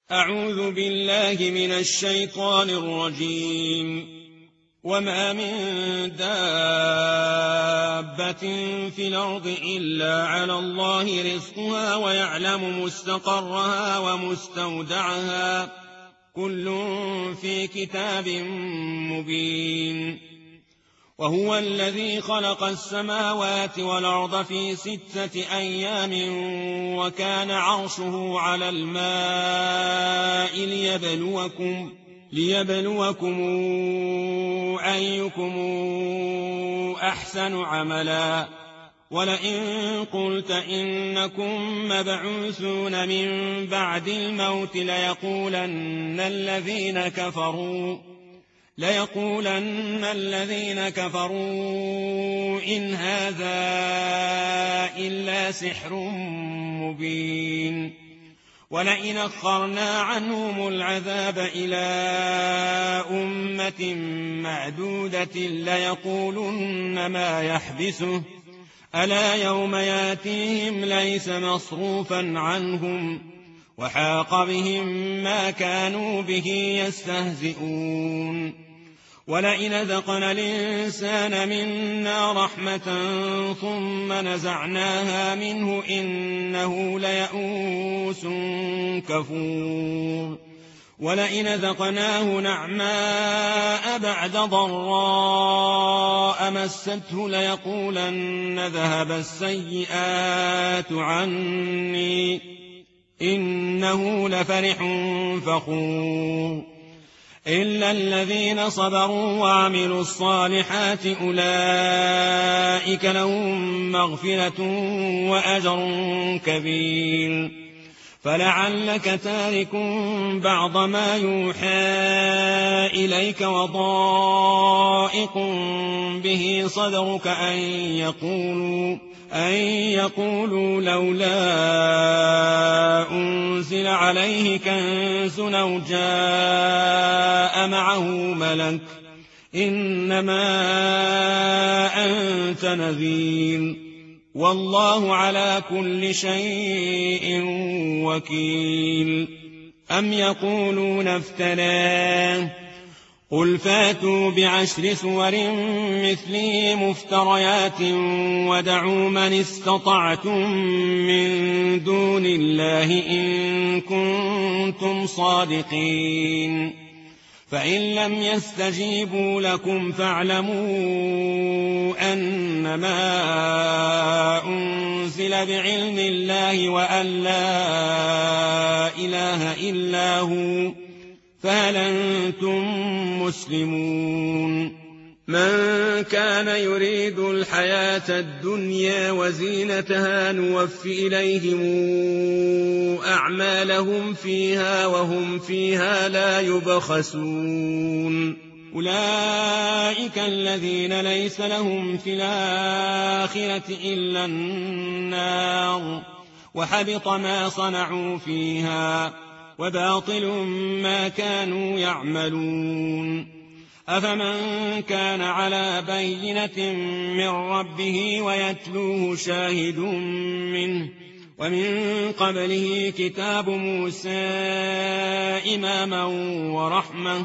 أعوذ بالله من الشيطان الرجيم. وما من دابة في الأرض إلا على الله رزقها ويعلم مستقرها ومستودعها كل في كتاب مبين. وهو الذي خلق السماوات والأرض في 6 أيام وكان عرشه على الماء ليبلوكم أيكم أحسن عملا. ولئن قلت إنكم مبعوثون من بعد الموت ليقولن الذين كفروا إن هذا إلا سحر مبين. ولئن أخرنا عنهم العذاب إلى أمة معدودة ليقولن ما يحبسه ألا يوم ياتيهم ليس مصروفا عنهم وحاق بهم ما كانوا به يستهزئون. ولئن ذقنا الإنسان منا رحمة ثم نزعناها منه إنه ليئوس كفور. ولئن ذقناه نعماء بعد ضراء مسته ليقولن ذهب السيئات عني إنه لفرح فخور. إلا الذين صبروا وعملوا الصالحات أولئك لهم مغفرة وأجر كبير. فلعلك تارك بعض ما يوحى إليك وضائق به صدرك أن يقولوا لولا أنزل عليه كنز أو جاء معه ملك إنما أنت نذير والله على كل شيء وكيل. أم يقولون افتراه قل فاتوا ب10 سور مثله مفتريات ودعوا من استطعتم من دون الله إن كنتم صادقين. فإن لم يستجيبوا لكم فاعلموا أنما أنزل بعلم الله وأن لا إله إلا هو فهل أنتم مسلمون. من كان يريد الحياة الدنيا وزينتها نوفي إليهم أعمالهم فيها وهم فيها لا يبخسون. أولئك الذين ليس لهم في الآخرة إلا النار وحبط ما صنعوا فيها وباطل ما كانوا يعملون. أفمن كان على بينة من ربه ويتلوه شاهد منه ومن قبله كتاب موسى إماما ورحمة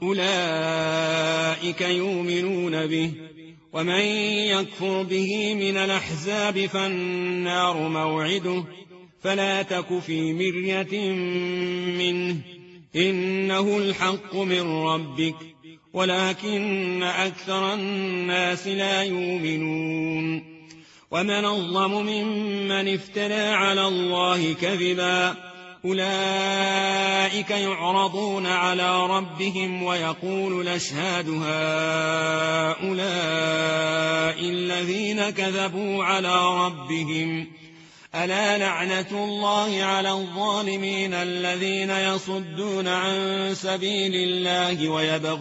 أولئك يؤمنون به. ومن يكفر به من الأحزاب فالنار موعده فلا تك في مرية منه إنه الحق من ربك ولكن أكثر الناس لا يؤمنون. ومن أظلم ممن افترى على الله كذبا أولئك يعرضون على ربهم ويقول الأشهاد هؤلاء الذين كذبوا على ربهم ألا لعنة الله على الظالمين الذين يصدون عن سبيل الله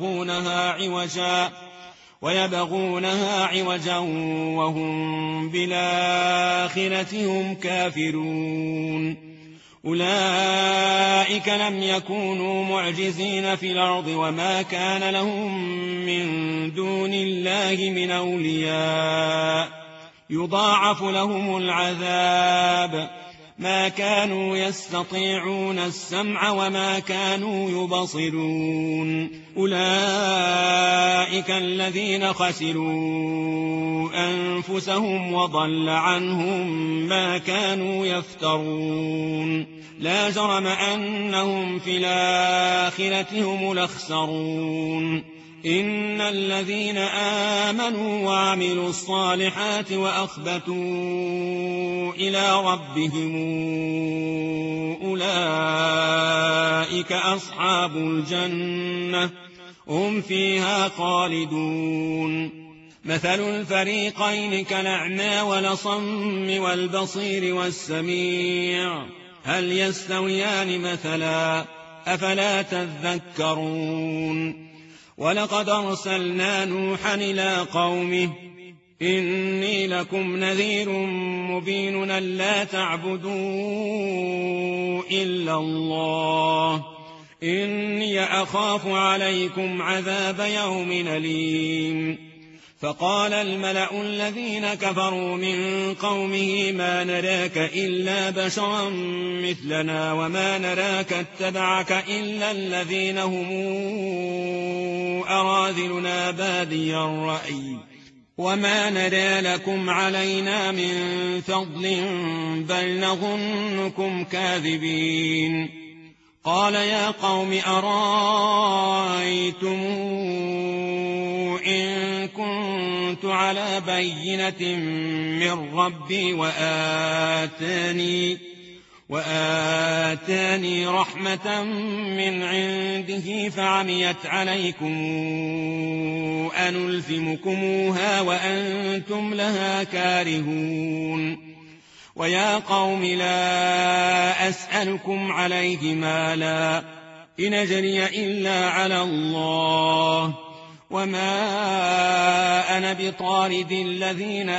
ويبغونها عوجا وهم بالآخرة هم كافرون. أولئك لم يكونوا معجزين في الأرض وما كان لهم من دون الله من أولياء يضاعف لهم العذاب ما كانوا يستطيعون السمع وما كانوا يبصرون أولئك الذين خسروا أنفسهم وضل عنهم ما كانوا يفترون لا جرم أنهم في الآخرة هم الأخسرون إن الذين آمنوا وعملوا الصالحات وأخبتوا إلى ربهم أولئك أصحاب الجنة هم فيها خالدون مثل الفريقين كالأعمى والأصم والبصير والسميع هل يستويان مثلا أفلا تذكرون ولقد أرسلنا نوحا إلى قومه إني لكم نذير مبين ألا تعبدوا إلا الله إني أخاف عليكم عذاب يوم أليم فقال الملأ الذين كفروا من قومه ما نراك إلا بشرا مثلنا وما نراك اتبعك إلا الذين هم أراذلنا بادي الرأي وما نرى لكم علينا من فضل بل نظنكم كاذبين قال يا قوم أرأيتم إن كنت على بينة من ربي وآتاني رحمة من عنده فعميت عليكم أنلزمكموها وأنتم لها كارهون ويا قوم لا أسألكم عليه مالا إن أجري إلا على الله وما أنا بطارد الذين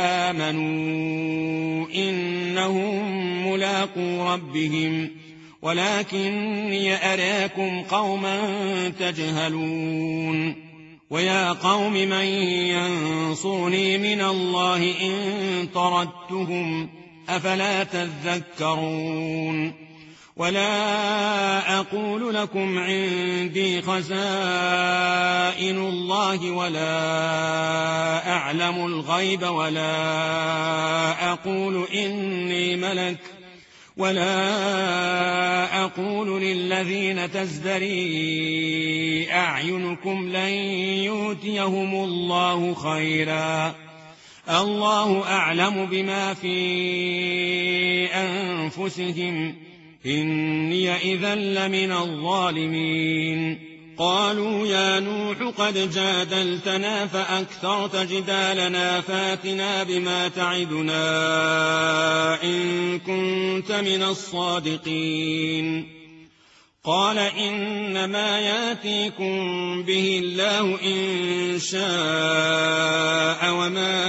آمنوا إنهم ملاقو ربهم ولكني أراكم قوما تجهلون ويا قوم من ينصرني من الله إن طردتهم أفلا تذكرون ولا أقول لكم عندي خزائن الله ولا أعلم الغيب ولا أقول إني ملك ولا أقول للذين تزدري أعينكم لن يؤتيهم الله خيرا الله أعلم بما في أنفسهم إني إذا لمن الظالمين قالوا يا نوح قد جادلتنا فأكثرت جدالنا فاتنا بما تعدنا إن كنت من الصادقين قال إنما ياتيكم به الله إن شاء وما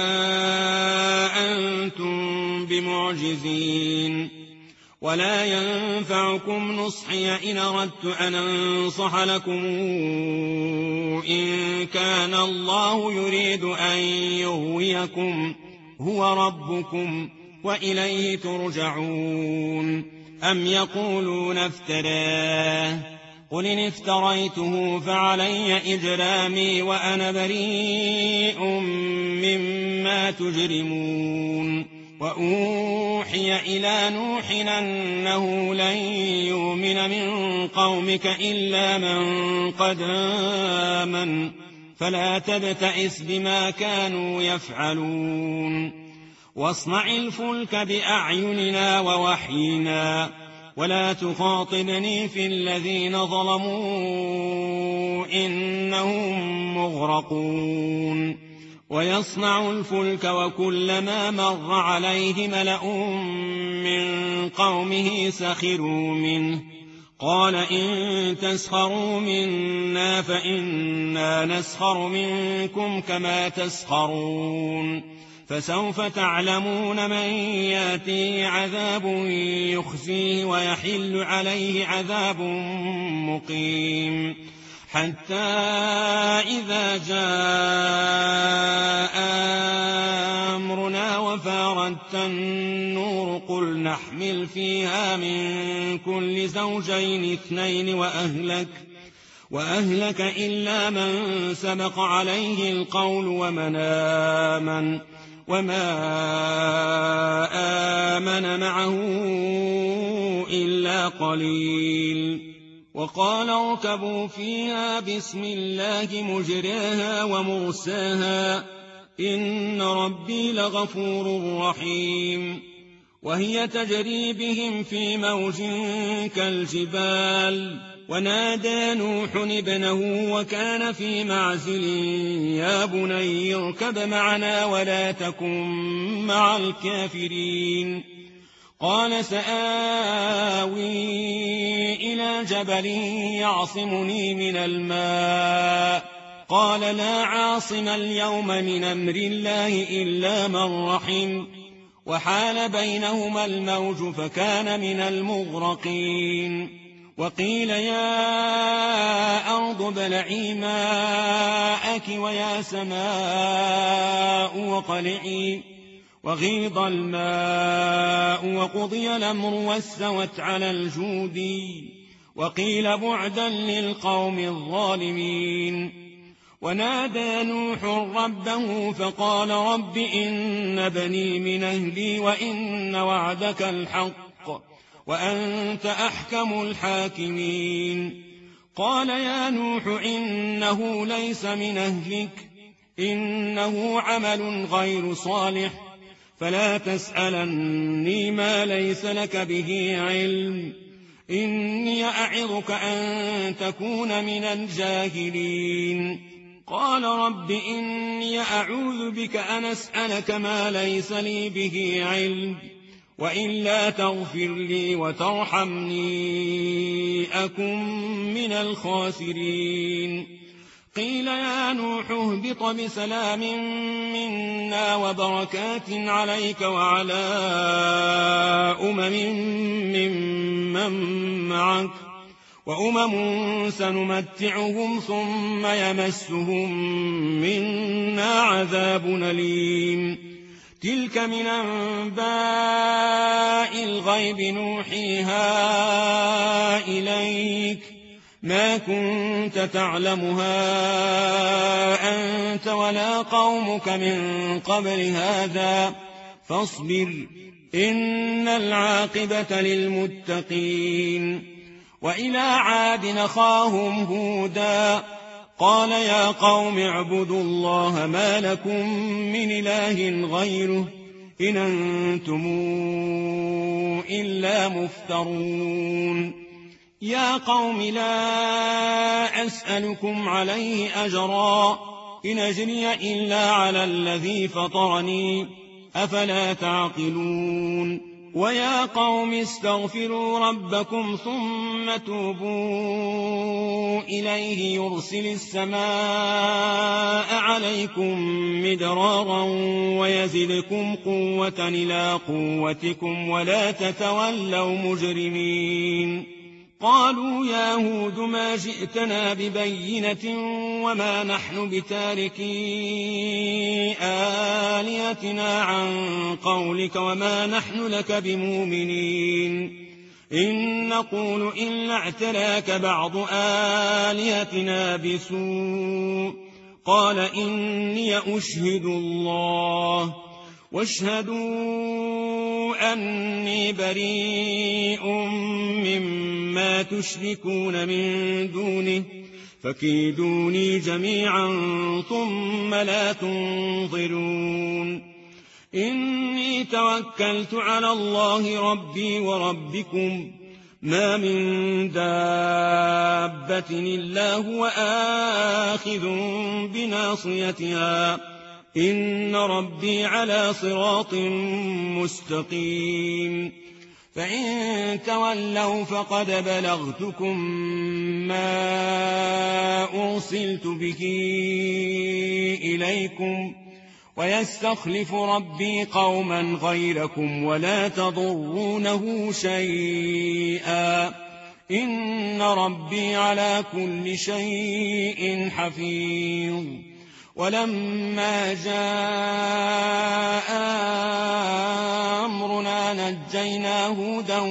أنتم بمعجزين ولا ينفعكم نصحي إن أردت أن أنصح لكم إن كان الله يريد أن يغويكم هو ربكم وإليه ترجعون أم يقولون افتراه قل إن افتريته فعلي إجرامي وأنا بريء مما تجرمون وأوحي إلى نوح أنه لن يؤمن من قومك إلا من قد آمن فلا تبتئس بما كانوا يفعلون واصنع الفلك بأعيننا ووحينا ولا تخاطبني في الذين ظلموا إنهم مغرقون ويصنع الفلك وكلما مر عليه ملأ من قومه سخروا منه قال إن تسخروا منا فإنا نسخر منكم كما تسخرون فسوف تعلمون من ياتيه عذاب يخزيه ويحل عليه عذاب مقيم حتى إذا جاء أمرنا وفاردت النور قل نحمل فيها من كل زوجين اثنين وأهلك إلا من سبق عليه القول وما آمن معه إلا قليل. وقال اركبوا فيها بسم الله مجريها ومرساها إن ربي لغفور رحيم. وهي تجري بهم في موج كالجبال ونادى نوح ابنه وكان في معزل يا بني اركب معنا ولا تكن مع الكافرين. قال سآوي إلى جبل يعصمني من الماء قال لا عاصم اليوم من أمر الله إلا من رحم وحال بينهما الموج فكان من المغرقين. وقيل يا أرض ابلعي ماءك ويا سماء واقلعي وغيض الماء وقضي الأمر واستوت على الجود وقيل بعدا للقوم الظالمين. ونادى نوح ربه فقال رب إن بني من أهلي وإن وعدك الحق وأنت أحكم الحاكمين. قال يا نوح إنه ليس من أهلك إنه عمل غير صالح فلا تسألني ما ليس لك به علم إني أعظك أن تكون من الجاهلين. قال رب إني أعوذ بك أن أسألك ما ليس لي به علم وإلا تغفر لي وترحمني أكن من الخاسرين. قيل يا نوح اهبط بسلام منا وبركات عليك وعلى ممن معك وأمم سنمتعهم ثم يمسهم منا عذاب أليم. تلك من أنباء الغيب نوحيها إليك ما كنت تعلمها أنت ولا قومك من قبل هذا فاصبر إن العاقبة للمتقين. وإلى عاد أخاهم هودا قال يا قوم اعبدوا الله ما لكم من إله غيره إن أنتم إلا مفترون. يا قوم لا أسألكم عليه أجرا إن أجري إلا على الذي فطرني أفلا تعقلون. ويا قوم استغفروا ربكم ثم توبوا إليه يرسل السماء عليكم مدرارا ويزدكم قوة إلى قوتكم ولا تتولوا مجرمين. قالوا يا هود ما جئتنا ببينة وما نحن بتاركي آلهتنا عن قولك وما نحن لك بمؤمنين إن نقول إلا اعتراك بعض آلهتنا بسوء قال إني أشهد الله واشهدوا أني بريء مما تشركون من دونه فكيدوني جميعا ثم لا تنظرون. إني توكلت على الله ربي وربكم ما من دابة إلا هو آخذ بناصيتها إن ربي على صراط مستقيم. فإن تولوا فقد بلغتكم ما أرسلت به إليكم ويستخلف ربي قوما غيركم ولا تضرونه شيئا إن ربي على كل شيء حفيظ ولما جاء أمرنا نجينا هودا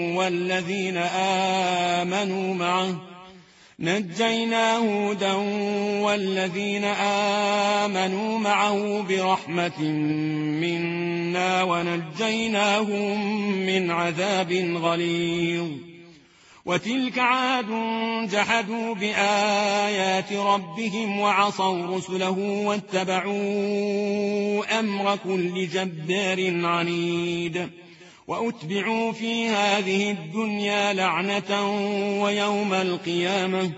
والذين آمنوا معه برحمة منا ونجيناهم من عذاب غليظ وتلك عاد جحدوا بآيات ربهم وعصوا رسله واتبعوا أمر كل جبار عنيد وأتبعوا في هذه الدنيا لعنة ويوم القيامة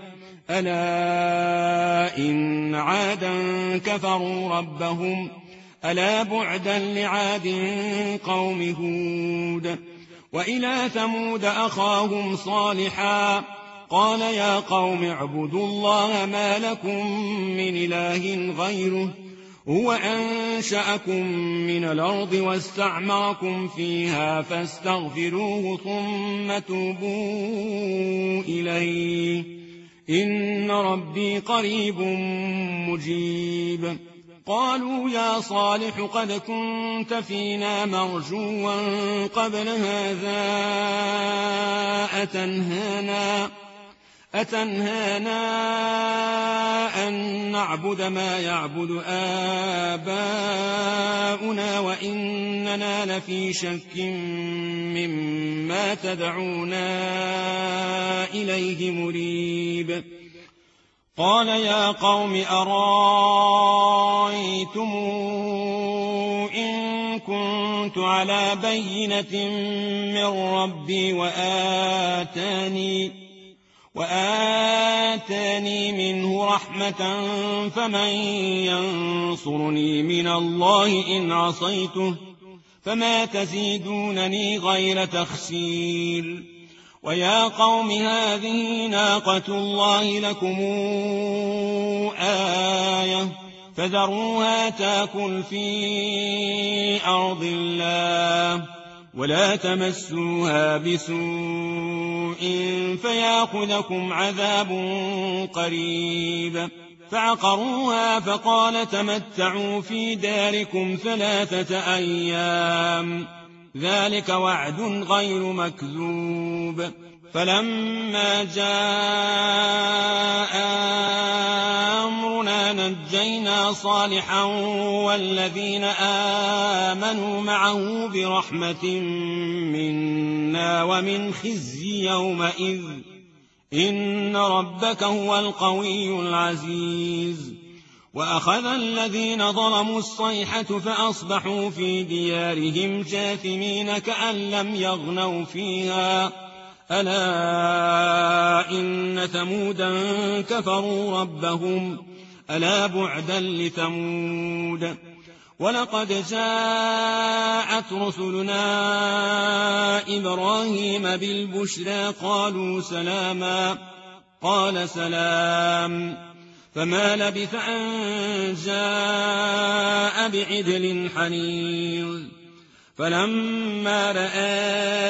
ألا إن عادا كفروا ربهم ألا بعدا لعاد قوم هود وإلى ثمود أخاهم صالحا قال يا قوم اعبدوا الله ما لكم من إله غيره هو أنشأكم من الأرض واستعمركم فيها فاستغفروه ثم توبوا إليه إن ربي قريب مجيب قالوا يا صالح قد كنت فينا مرجوا قبل هذا أتنهانا أن نعبد ما يعبد آباؤنا وإننا لفي شك مما تدعونا إليه مريب قال يا قوم أرأيتم إن كنت على بينة من ربي وآتاني منه رحمة فمن ينصرني من الله إن عصيته فما تزيدونني غير تخسير ويا قوم هذه ناقة الله لكم آية فذروها تاكل في أرض الله ولا تمسوها بسوء فيأخذكم عذاب قريب فعقروها فقال تمتعوا في داركم 3 أيام ذلك وعد غير مكذوب فلما جاء أمرنا نجينا صالحا والذين آمنوا معه برحمة منا ومن خزي يومئذ إن ربك هو القوي العزيز وأخذ الذين ظلموا الصيحة فأصبحوا في ديارهم جاثمين كأن لم يغنوا فيها ألا إن ثمودا كفروا ربهم ألا بعدا لثمود ولقد جاءت رسلنا إبراهيم بالبشرى قالوا سلاما قال سلام فما لبث أن جاء بعجل حنيظ فلما رأى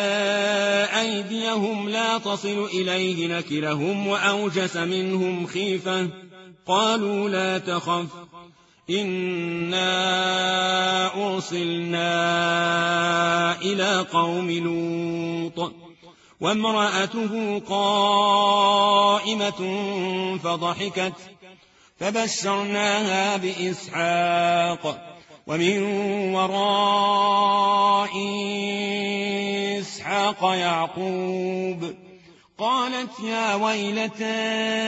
أيديهم لا تصل إليه نكرهم وأوجس منهم خيفة قالوا لا تخف إنا أرسلنا إلى قوم لوط وامرأته قائمة فضحكت فبشرناها بإسحاق ومن وراء إسحاق يعقوب قالت يا ويلتى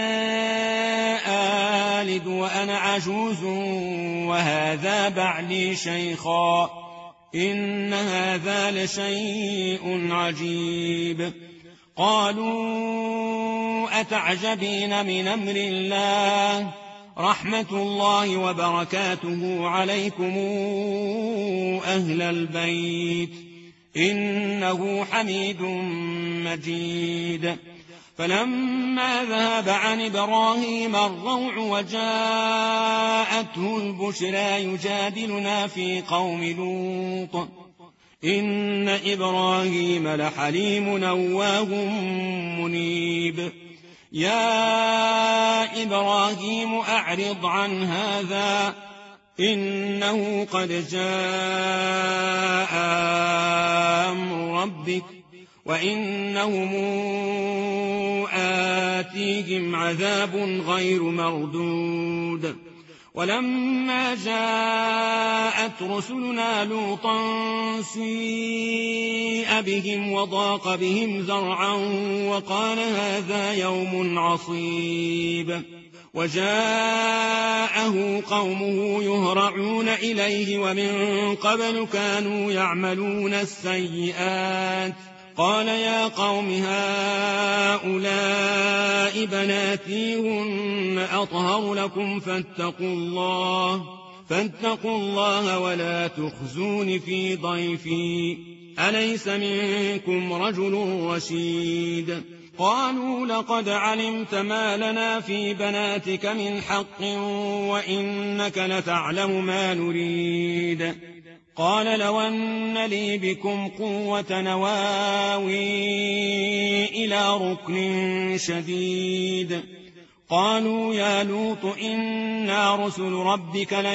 آلد وأنا عجوز وهذا بعلي شيخا إن هذا لشيء عجيب قالوا أتعجبين من أمر الله رحمة الله وبركاته عليكم أهل البيت إنه حميد مجيد فلما ذهب عن إبراهيم الروع وجاءته البشرى يجادلنا في قوم لوط إن إبراهيم لحليم أواه منيب يا إبراهيم أعرض عن هذا إنه قد جاء أمر ربك وإنهم آتيهم عذاب غير مردود ولما جاءت رسلنا لوطا سيء بهم وضاق بهم ذرعا وقال هذا يوم عصيب وجاءه قومه يهرعون إليه ومن قبل كانوا يعملون السيئات قال يا قوم هؤلاء بناتي هن أطهر لكم فاتقوا الله ولا تخزون في ضيفي أليس منكم رجل رشيد قالوا لقد علمت ما لنا في بناتك من حق وإنك لتعلم ما نريد قال لو أن لي بكم قوة نواوي إلى ركن شديد قالوا يا لوط إنا رسل ربك لن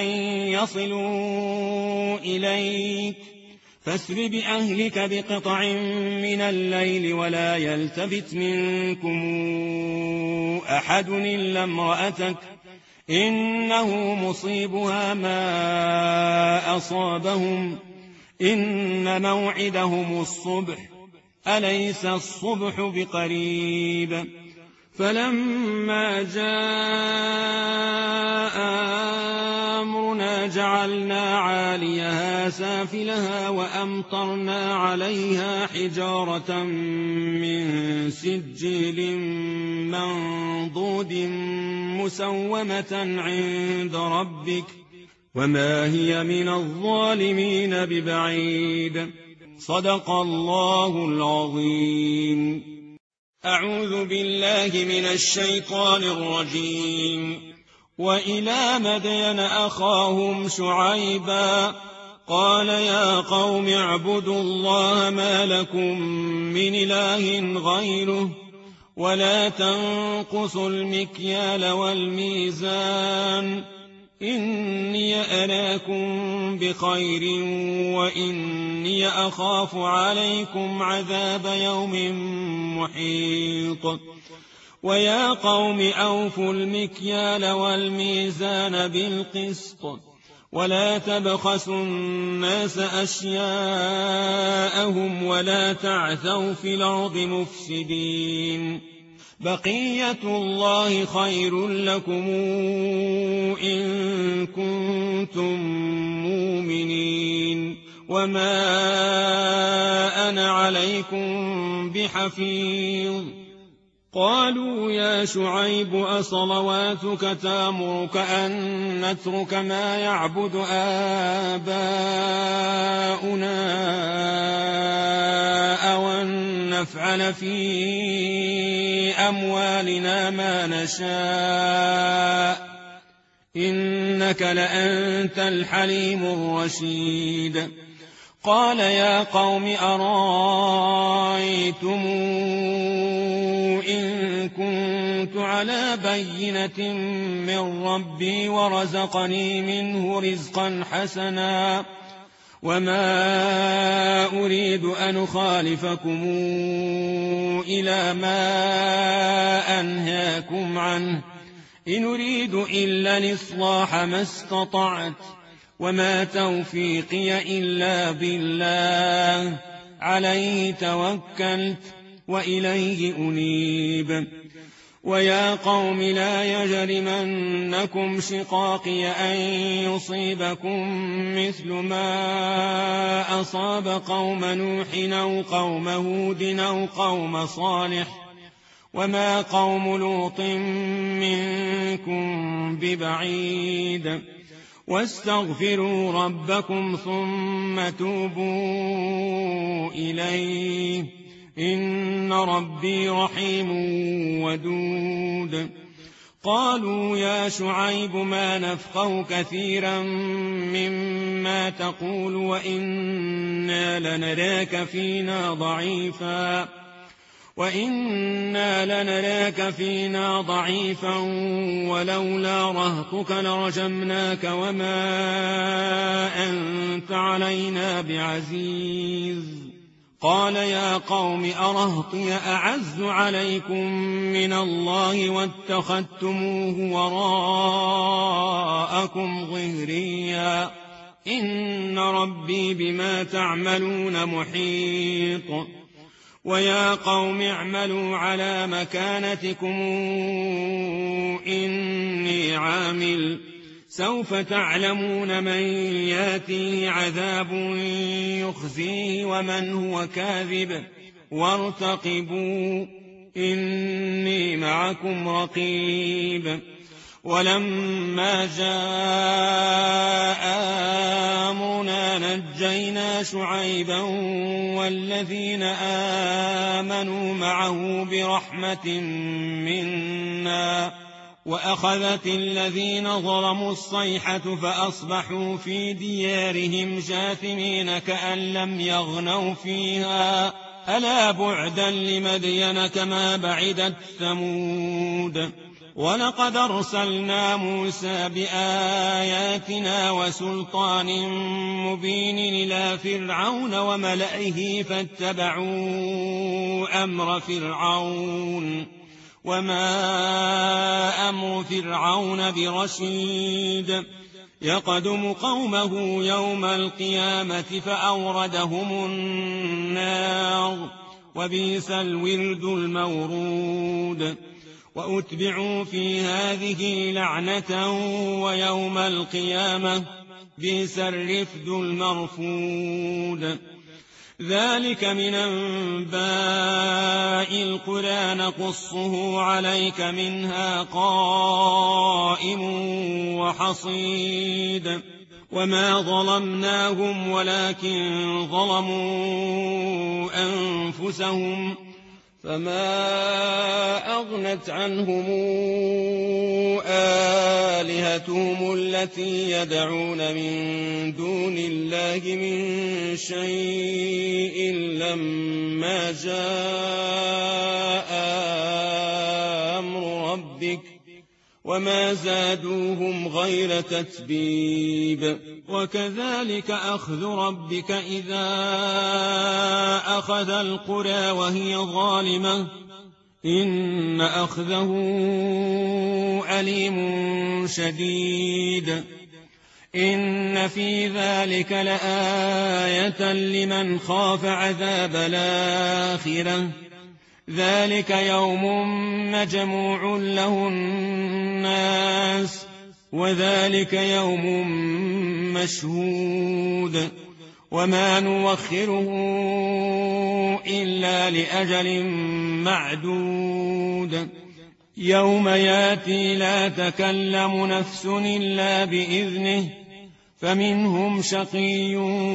يصلوا إليك فاسر بأهلك بقطع من الليل ولا يلتفت منكم أحد إلا امرأتك إنه مصيبها ما أصابهم إن موعدهم الصبح أليس الصبح بقريب فلما جاء أمرنا جعلنا عاليها سافلها وأمطرنا عليها حجارة من سجيل منضود مسومة عند ربك وما هي من الظالمين ببعيد صدق الله العظيم. أعوذ بالله من الشيطان الرجيم. وإلى مدين أخاهم شعيبا قال يا قوم اعبدوا الله ما لكم من إله غيره ولا تنقصوا المكيال والميزان إني أراكم بخير وإني أخاف عليكم عذاب يوم محيط ويا قوم أوفوا المكيال والميزان بالقسط ولا تبخسوا الناس أشياءهم ولا تعثوا في الأرض مفسدين بقية الله خير لكم إن كنتم مؤمنين وما أنا عليكم بحفيظ قالوا يا شعيب أصلواتك تأمرك أن نترك ما يعبد آباؤنا أو أن نفعل في أموالنا ما نشاء إنك لأنت الحليم الرشيد قال يا قوم أرأيتم إن كنت على بينة من ربي ورزقني منه رزقا حسنا وما أريد أن أخالفكم إلى ما أنهاكم عنه إن أريد إلا الإصلاح ما استطعت وما توفيقي إلا بالله عليه توكلت وإليه أنيب ويا قوم لا يجرمنكم شقاقي أن يصيبكم مثل ما أصاب قوم نوح أو قوم هود أو قوم صالح وما قوم لوط منكم ببعيد واستغفروا ربكم ثم توبوا إليه إن ربي رحيم ودود قالوا يا شعيب ما نفقه كثيرا مما تقول وإنا لنراك فينا ضعيفا ولولا رهطك لرجمناك وما أنت علينا بعزيز قال يا قوم أرهطي أعز عليكم من الله واتخذتموه وراءكم ظهريا إن ربي بما تعملون محيط ويا قوم اعملوا على مكانتكم إني عامل سوف تعلمون من ياتيه عذاب يخزيه ومن هو كاذب وارتقبوا إني معكم رقيب ولما جاء أمرنا نجينا شعيبا والذين آمنوا معه برحمة منا وأخذت الذين ظلموا الصيحة فأصبحوا في ديارهم جاثمين كأن لم يغنوا فيها ألا بعدا لمدين كما بعدت ثمود ولقد أرسلنا موسى بآياتنا وسلطان مبين إلى فرعون وملئه فاتبعوا أمر فرعون وما أمر فرعون برشيد يقدم قومه يوم القيامة فأوردهم النار وبئس الورد المورود وأتبعوا في هذه لعنة ويوم القيامة بئس الرفد المرفود ذلك من أنباء القرى نقصه عليك منها قائم وحصيد وما ظلمناهم ولكن ظلموا أنفسهم فما أغنت عنهم آلهتهم التي يدعون من دون الله من شيء لما جاء أمر ربك وما زادوهم غير تتبيب وكذلك أخذ ربك إذا أخذ القرى وهي ظالمة إن أخذه أليم شديد إن في ذلك لآية لمن خاف عذاب الآخرة ذلك يوم مجموع له الناس وذلك يوم مشهود وما نوخره إلا لأجل معدود يوم ياتي لا تكلم نفس إلا بإذنه فمنهم شقي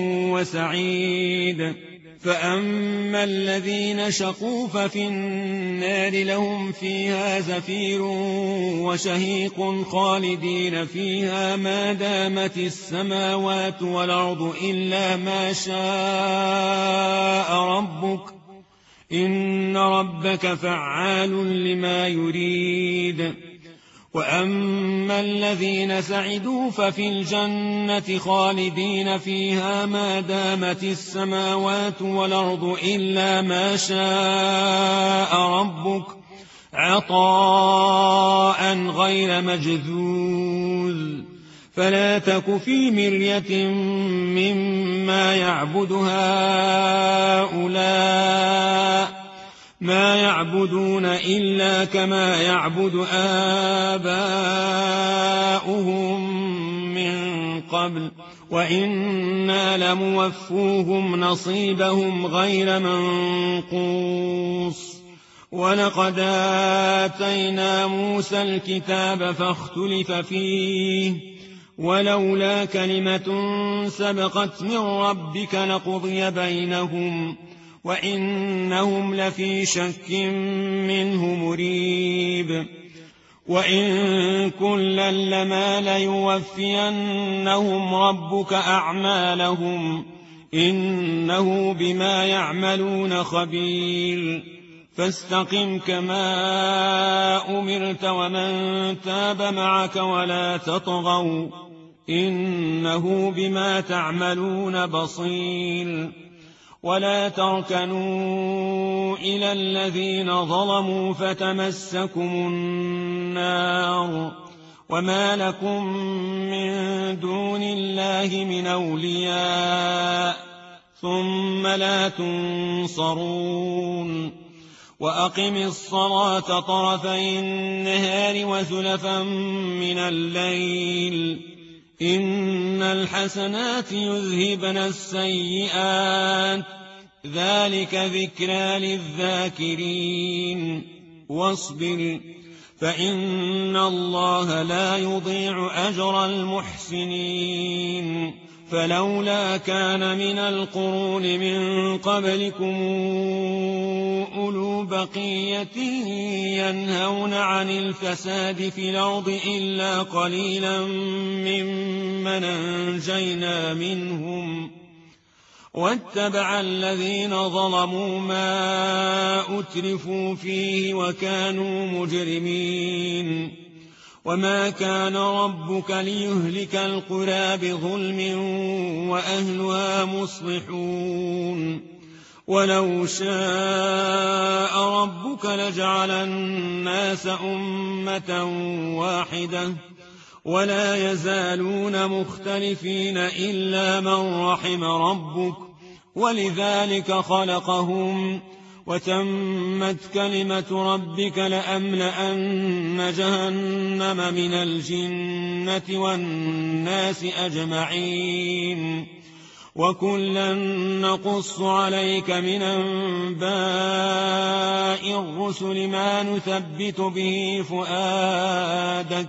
وسعيد فأما الذين شقوا ففي النار لهم فيها زفير وشهيق خالدين فيها ما دامت السماوات والأرض إلا ما شاء ربك إن ربك فعال لما يريد وأما الذين سعدوا ففي الجنة خالدين فيها ما دامت السماوات والأرض إلا ما شاء ربك عطاء غير مجذوذ فلا تك في مرية مما يعبد هؤلاء ما يعبدون إلا كما يعبد آباؤهم من قبل وإنا لموفوهم نصيبهم غير منقوص ولقد آتينا موسى الكتاب فاختلف فيه ولولا كلمة سبقت من ربك لقضي بينهم وإنهم لفي شك منه مريب وإن كلا لما ليوفينهم ربك أعمالهم إنه بما يعملون خبير فاستقم كما أمرت ومن تاب معك ولا تطغوا إنه بما تعملون بصير ولا تركنوا إلى الذين ظلموا فتمسكم النار وما لكم من دون الله من أولياء ثم لا تنصرون وأقم الصلاة طرفي النهار وزلفا من الليل إن الحسنات يذهبن السيئات ذلك ذكرى للذاكرين واصبر فإن الله لا يضيع أجر المحسنين فلولا كان من القرون من قبلكم أولو بقية ينهون عن الفساد في الأرض إلا قليلا ممن أنجينا منهم واتبع الذين ظلموا ما أترفوا فيه وكانوا مجرمين وما كان ربك ليهلك القرى بظلم وأهلها مصلحون ولو شاء ربك لجعل الناس أمة واحدة ولا يزالون مختلفين إلا من رحم ربك ولذلك خلقهم وتمت كلمة ربك لأملأن جهنم من الجنة والناس أجمعين وكلا نقص عليك من أنباء الرسل ما نثبت به فؤادك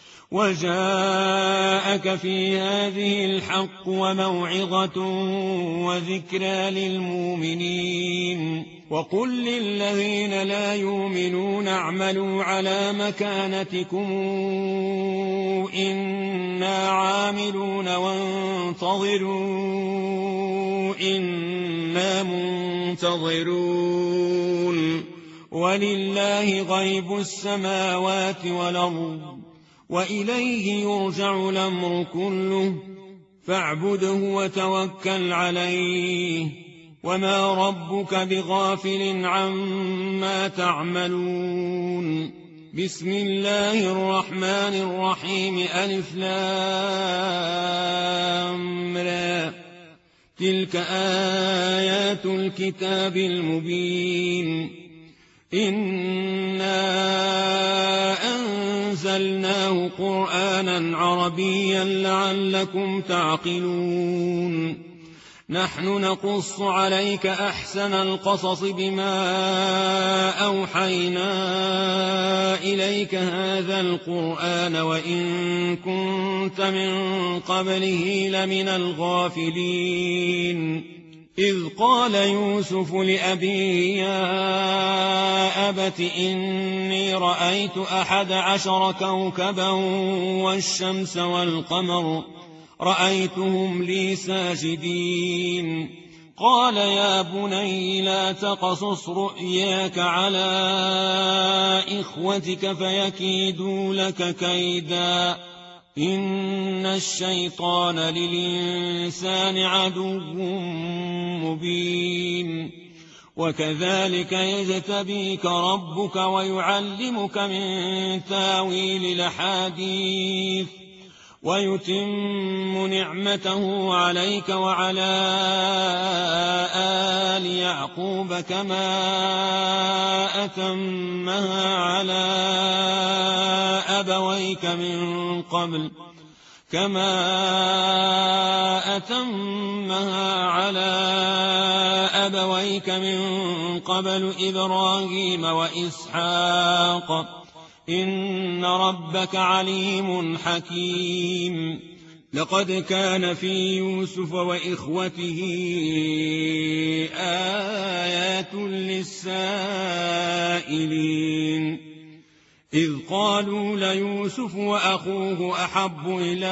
وجاءك في هذه الحق وموعظة وذكرى للمؤمنين وقل للذين لا يؤمنون اعملوا على مكانتكم إنا عاملون وانتظروا إنا منتظرون ولله غيب السماوات والأرض وإليه يرجع الأمر كله فاعبده وتوكل عليه وما ربك بغافل عما تعملون بسم الله الرحمن الرحيم ألف لام را تلك آيات الكتاب المبين إنا أنزلناه قرآنا عربيا لعلكم تعقلون نحن نقص عليك أحسن القصص بما أوحينا إليك هذا القرآن وإن كنت من قبله لمن الغافلين إذ قال يوسف لأبيه يا أبت إني رأيت 11 كوكبا والشمس والقمر رأيتهم لي ساجدين قال يا بني لا تقصص رؤياك على إخوتك فيكيدوا لك كيدا إن الشيطان للإنسان عدو مبين وكذلك يجتبيك ربك ويعلمك من تاويل الأحاديث ويتم نعمته عليك وعلى آل يعقوب كما أتمها على أبويك من قبل إبراهيم وإسحاق إن ربك عليم حكيم لقد كان في يوسف وإخوته آيات للسائلين إذ قالوا ليوسف وأخوه أحب إلى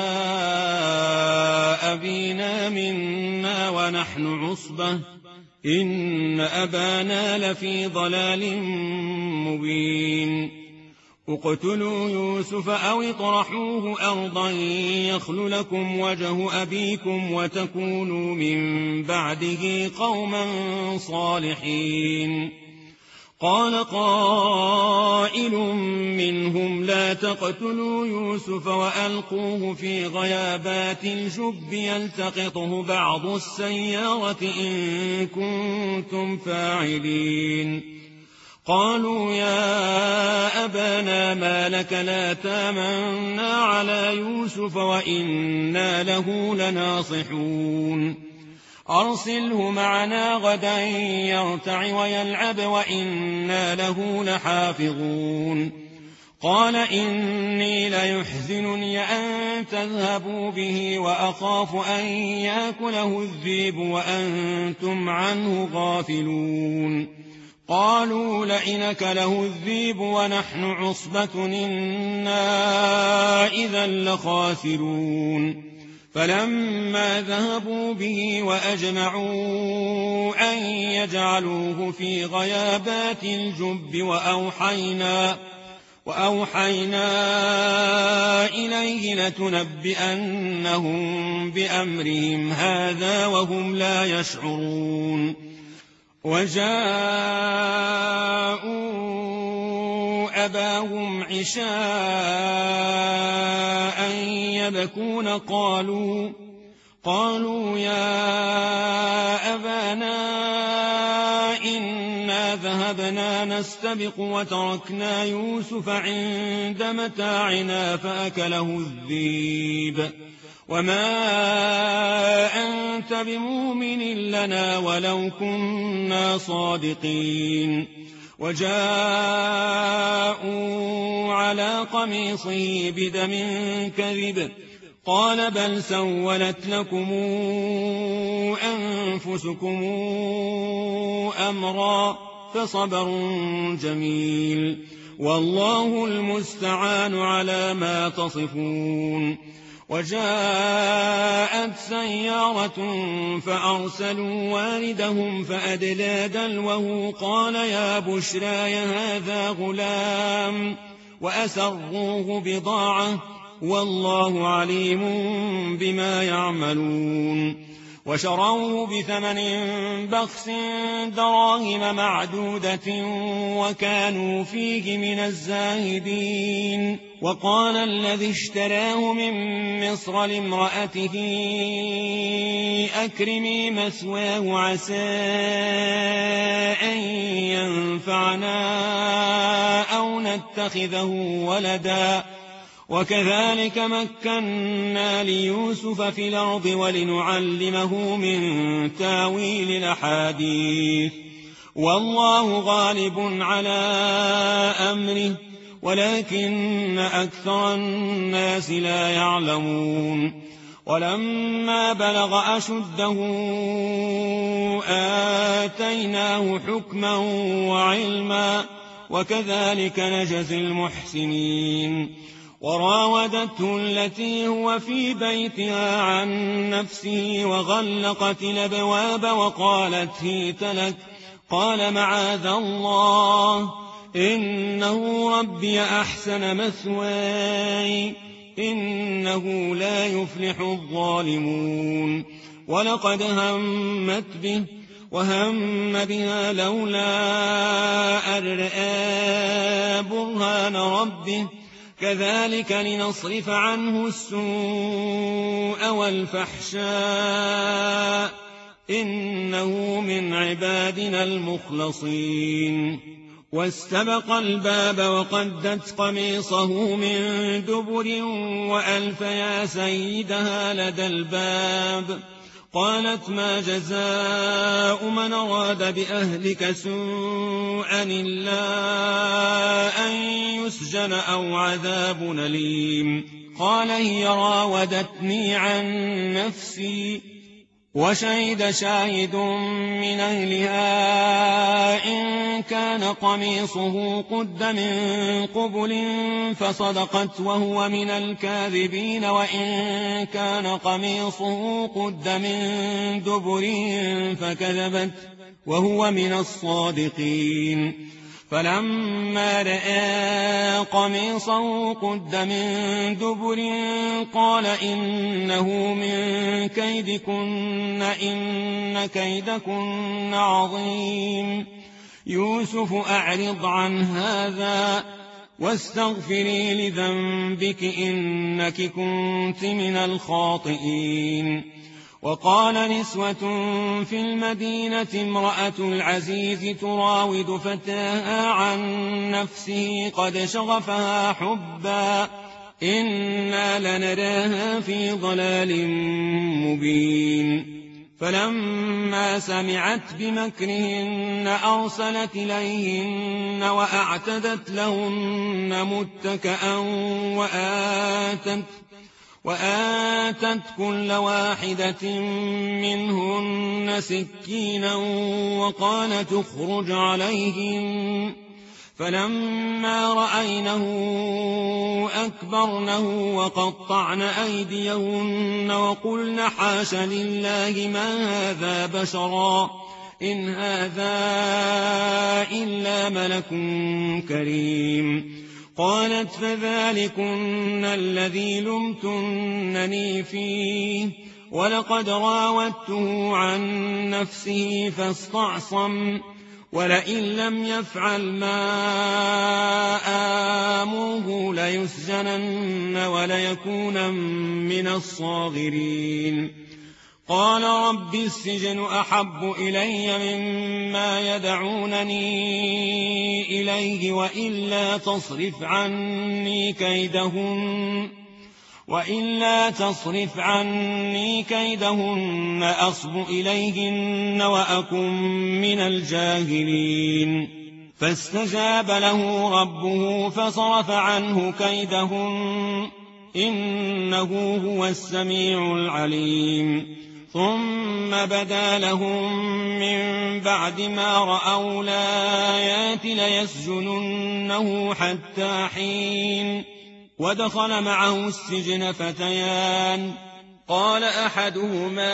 أبينا منا ونحن عصبة إن أبانا لفي ضلال مبين اقتلوا يوسف أو اطرحوه أرضا يخل لكم وجه أبيكم وتكونوا من بعده قوما صالحين قال قائل منهم لا تقتلوا يوسف وألقوه في غيابات الجب يلتقطه بعض السيارة إن كنتم فاعلين قالوا يا أبانا ما لك لا تامنا على يوسف وإنا له لناصحون أرسله معنا غدا يرتع ويلعب وإنا له لحافظون قال إني ليحزنني أن تذهبوا به وأخاف أن يأكله الذئب وأنتم عنه غافلون قالوا لئن أكله الذئب ونحن عصبة إنا إذا لخاسرون فلما ذهبوا به وأجمعوا أن يجعلوه في غيابات الجب وأوحينا إليه لتنبئنهم بأمرهم هذا وهم لا يشعرون وجاءوا أباهم عشاء يبكون قالوا يا أبانا إنا ذهبنا نستبق وتركنا يوسف عند متاعنا فأكله الذئب وما أنت بمؤمن لنا ولو كنا صادقين وجاءوا على قميصه بدم كذب قال بل سولت لكم أنفسكم أمرا فصبر جميل والله المستعان على ما تصفون وجاءت سيارة فأرسلوا واردهم فأدلى دلوه قال يا بشراي هذا غلام وأسروه بضاعة والله عليم بما يعملون وشروه بثمن بخس دراهم معدودة وكانوا فيه من الزاهدين وقال الذي اشتراه من مصر لامرأته أكرمي مثواه عسى أن ينفعنا أو نتخذه ولدا وكذلك مكنا ليوسف في الأرض ولنعلمه من تاويل الأحاديث والله غالب على أمره ولكن أكثر الناس لا يعلمون ولما بلغ أشده آتيناه حكما وعلما وكذلك نجزي المحسنين وراودته التي هو في بيتها عن نفسه وغلقت الأبواب وقالت هيت لك قال معاذ الله إنه ربي أحسن مثواي إنه لا يفلح الظالمون ولقد همت به وهم بها لولا أن رأى برهان ربه كذلك لنصرف عنه السوء والفحشاء إنه من عبادنا المخلصين واستبق الباب وقدت قميصه من دبر وألف يا سيدها لدى الباب قالت ما جزاء من أراد بأهلك سوءا إلا أن يسجن أو عذاب أليم قال هي راودتني عن نفسي وشهد شاهد من أهلها إن كان قميصه قد من قبل فصدقت وهو من الكاذبين وإن كان قميصه قد من دبر فكذبت وهو من الصادقين. فلما رأى قميصه قد من دبر قال إنه من كيدكن إن كيدكن عظيم. يوسف أعرض عن هذا واستغفري لذنبك إنك كنت من الخاطئين. وقال نسوة في المدينة امرأة العزيز تراود فتاها عن نفسه قد شغفها حبا إنا لنراها في ضلال مبين. فلما سمعت بمكرهن أرسلت إليهن وأعتدت لهن متكئا وآتت كل واحدة منهن سكينا وقالت اخرج عليهم. فلما رأينه أكبرنه وقطعن أيديهن وقلن حاش لله ما هذا بشرا إن هذا إلا ملك كريم. قالت فذلكن الذي لمتنني فيه ولقد راودته عن نفسه فاستعصم ولئن لم يفعل ما آمره ليسجنن وليكون من الصاغرين. قال رب السجن أحب إلي مما يدعونني إليه وإلا تصرف عني كيدهن أصب إليهن وأكن من الجاهلين. فاستجاب له ربه فصرف عنه كيدهن إنه هو السميع العليم. ثم بدا لهم من بعد ما رأوا الآيات ليسجننه حتى حين. ودخل معه السجن فتيان قال أحدهما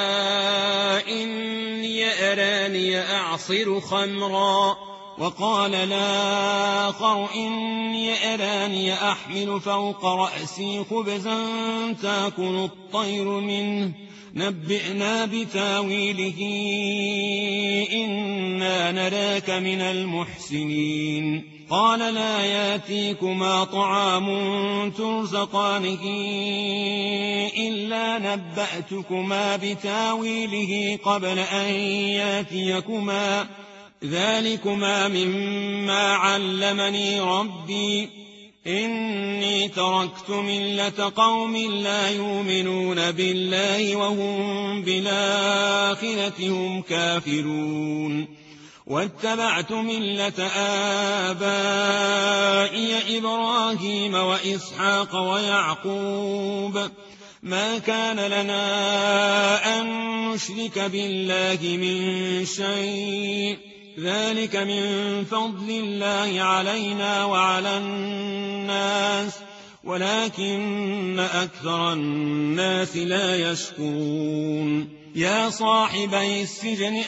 إني أراني أعصر خمرا وقال الآخر إني أراني أحمل فوق رأسي خبزا تأكل الطير منه نبئنا بتاويله إنا نراك من المحسنين. قال لا ياتيكما طعام ترزقانه إلا نبأتكما بتاويله قبل أن ياتيكما ذلكما مما علمني ربي إني تركت ملة قوم لا يؤمنون بالله وهم بالآخرة هم كافرون واتبعت ملة آبائي إبراهيم وإسحاق ويعقوب ما كان لنا أن نشرك بالله من شيء ذلك من فضل الله علينا وعلى الناس ولكن أكثر الناس لا يشكرون. يا صاحبي السجن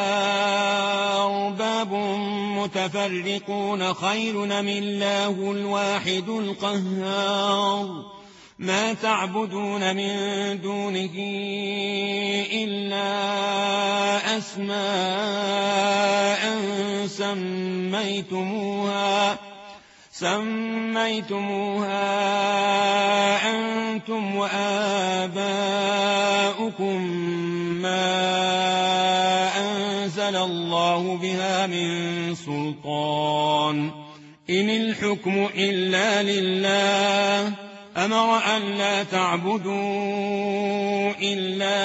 أرباب متفرقون خير أم الله الواحد القهار ما تعبدون من دونه إلا أسماء سميتموها أنتم وآباؤكم ما أنزل الله بها من سلطان إن الحكم إلا لله أمر أن لا تعبدوا إلا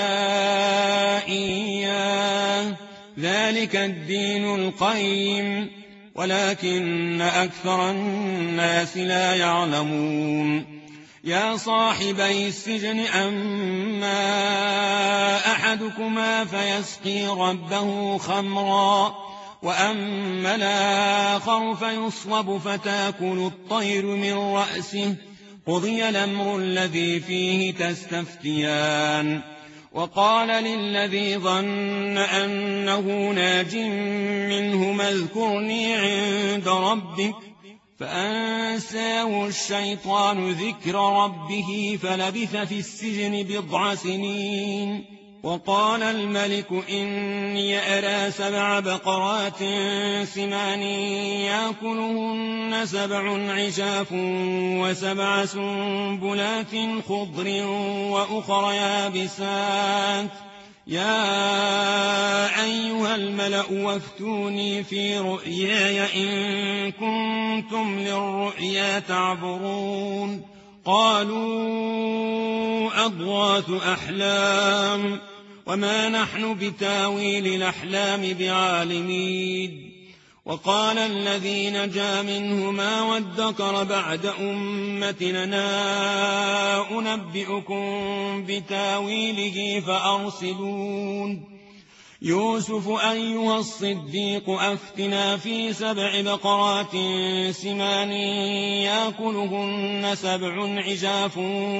إياه ذلك الدين القيم ولكن أكثر الناس لا يعلمون. يا صاحبي السجن أما أحدكما فيسقي ربه خمرا وأما الآخر فيصلب فتاكل الطير من رأسه قضي الأمر الذي فيه تستفتيان وقال للذي ظن أنه ناج منهما اذكرني عند ربك فأنساه الشيطان ذكر ربه فلبث في السجن 9 سنين. وقال الملك إني أرى 7 بقرات سمان يأكلهن 7 عجاف و7 سنبلات خضر وأخر يابسات يا أيها الملأ وافتوني في رؤياي إن كنتم للرؤيا تعبرون. قالوا أضغاث أحلام وما نحن بتاويل الأحلام بعالمين. وقال الذي نجا منهما وادكر بعد أمتنا أنبئكم بتاويله فأرسلون. يوسف أيها الصديق أفتنا في 7 بقرات سمان يأكلهن 7 عجاف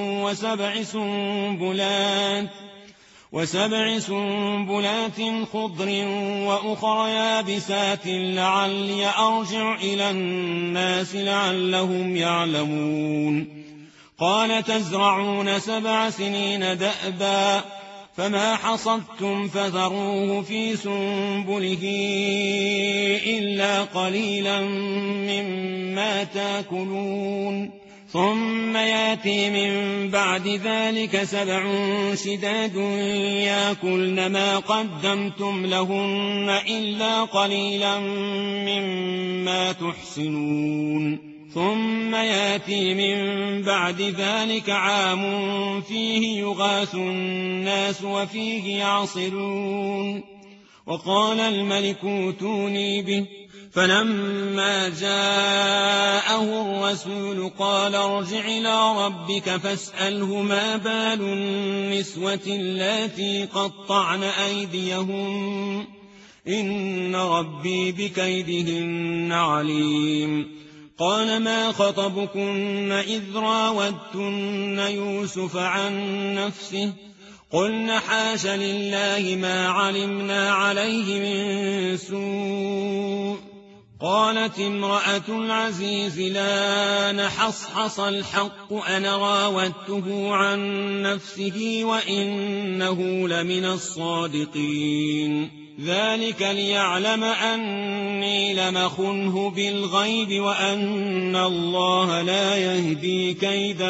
و7 سنبلات خضر وأخر يابسات لعلي أرجع إلى الناس لعلهم يعلمون. قال تزرعون 7 سنين دأبا فما حصدتم فذروه في سنبله إلا قليلا مما تأكلون. ثم يأتي من بعد ذلك 7 شداد يأكلن ما قدمتم لهن إلا قليلا مما تحسنون. ثم يأتي من بعد ذلك عام فيه يغاث الناس وفيه يعصرون. وقال الملك ائتوني به فلما جاءه الرسول قال ارجع إلى ربك فاسأله ما بال النسوة اللاتي قطعن أيديهن إن ربي بكيدهن عليم. قال ما خطبكن إذ راودتن يوسف عن نفسه قلن حاش لله ما علمنا عليه من سوء. قالت امرأة العزيز لا نحصحص الحق أنا راودته عن نفسه وإنه لمن الصادقين. ذلك ليعلم أني لم أخنه بالغيب وأن الله لا يهدي كيد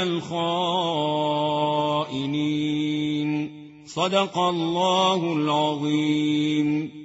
الخائنين. صدق الله العظيم.